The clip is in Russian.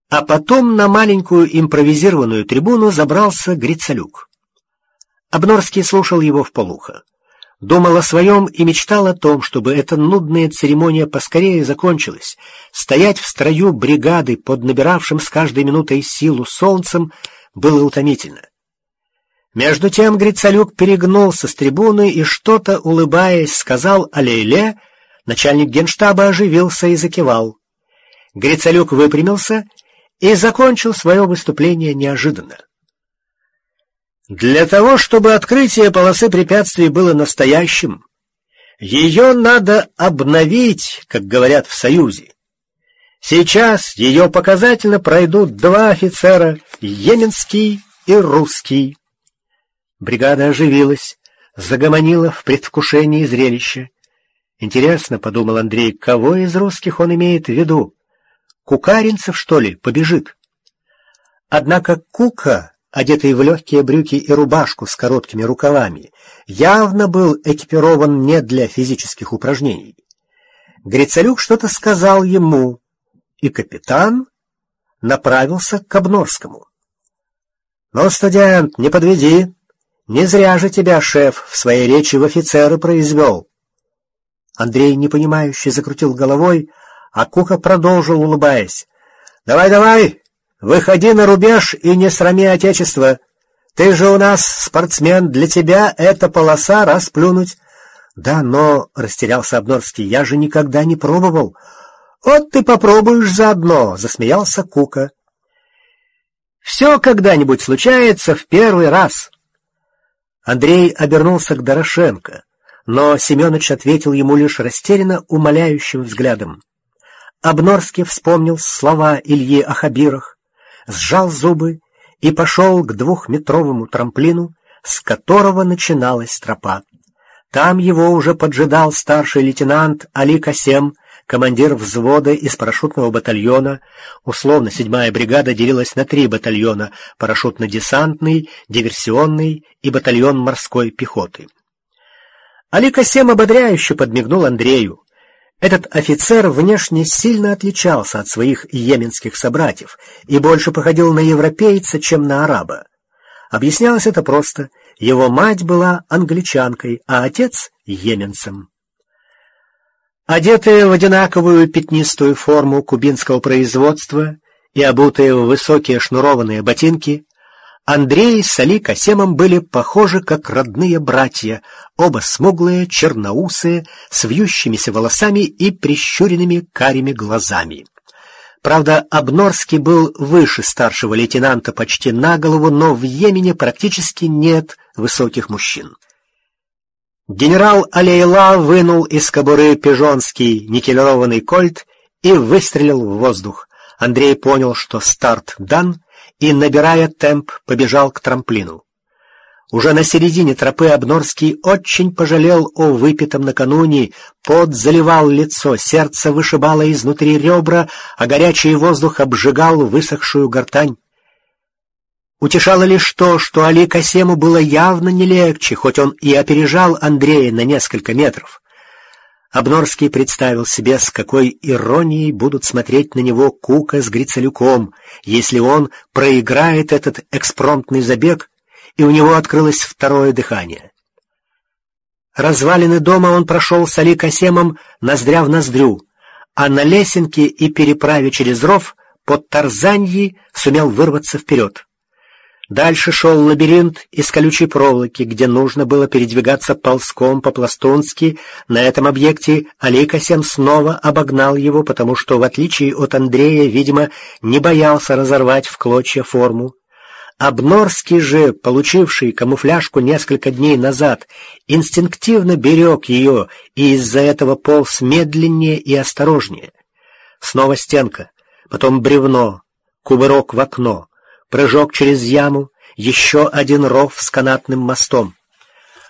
А потом на маленькую импровизированную трибуну забрался Грицалюк. Обнорский слушал его вполуха. Думал о своем и мечтал о том, чтобы эта нудная церемония поскорее закончилась. Стоять в строю бригады под набиравшим с каждой минутой силу солнцем было утомительно. Между тем Грицалюк перегнулся с трибуны и, что-то улыбаясь, сказал «Алле-ле». Начальник генштаба оживился и закивал. Грицалюк выпрямился и закончил свое выступление неожиданно. Для того, чтобы открытие полосы препятствий было настоящим, ее надо обновить, как говорят в Союзе. Сейчас ее показательно пройдут два офицера, йеменский и русский. Бригада оживилась, загомонила в предвкушении зрелища. Интересно, — подумал Андрей, — кого из русских он имеет в виду? Кукаринцев, что ли, побежит? Однако Кука, одетый в легкие брюки и рубашку с короткими рукавами, явно был экипирован не для физических упражнений. Грицалюк что-то сказал ему, и капитан направился к Обнорскому. — Ну, студент, не подведи. Не зря же тебя шеф в своей речи в офицеры произвел. Андрей непонимающе закрутил головой, а Кука продолжил, улыбаясь. — Давай, давай, выходи на рубеж и не срами отечество. Ты же у нас спортсмен, для тебя эта полоса расплюнуть. — Да, но, — растерялся Обнорский, — я же никогда не пробовал. — Вот ты попробуешь заодно, — засмеялся Кука. — Все когда-нибудь случается в первый раз. Андрей обернулся к Дорошенко, но Семенович ответил ему лишь растерянно умоляющим взглядом. Обнорский вспомнил слова Ильи о хабирах, сжал зубы и пошел к 2-метровому трамплину, с которого начиналась тропа. Там его уже поджидал старший лейтенант Али Касем, командир взвода из парашютного батальона. Условно 7-я бригада делилась на 3 батальона — парашютно-десантный, диверсионный и батальон морской пехоты. Али Касем ободряюще подмигнул Андрею. Этот офицер внешне сильно отличался от своих йеменских собратьев и больше походил на европейца, чем на араба. Объяснялось это просто: его мать была англичанкой, а отец — йеменцем. Одетые в одинаковую пятнистую форму кубинского производства и обутые в высокие шнурованные ботинки, Андрей с Али Касемом были похожи как родные братья, оба смуглые, черноусые, с вьющимися волосами и прищуренными карими глазами. Правда, Обнорский был выше старшего лейтенанта почти на голову, но в Йемене практически нет высоких мужчин. Генерал Алейла вынул из кобуры пижонский никелированный кольт и выстрелил в воздух. Андрей понял, что старт дан, и, набирая темп, побежал к трамплину. Уже на середине тропы Обнорский очень пожалел о выпитом накануне, пот заливал лицо, сердце вышибало изнутри ребра, а горячий воздух обжигал высохшую гортань. Утешало лишь то, что Али Касему было явно не легче, хоть он и опережал Андрея на несколько метров. Обнорский представил себе, с какой иронией будут смотреть на него Кука с Грицалюком, если он проиграет этот экспромтный забег, и у него открылось второе дыхание. Развалины дома он прошел с Али Касемом ноздря в ноздрю, а на лесенке и переправе через ров под Тарзаньи сумел вырваться вперед. Дальше шел лабиринт из колючей проволоки, где нужно было передвигаться ползком по-пластунски. На этом объекте Али Касем снова обогнал его, потому что, в отличие от Андрея, видимо, не боялся разорвать в клочья форму. Обнорский же, получивший камуфляжку несколько дней назад, инстинктивно берег ее и из-за этого полз медленнее и осторожнее. Снова стенка, потом бревно, кувырок в окно, прыжок через яму, еще один ров с канатным мостом.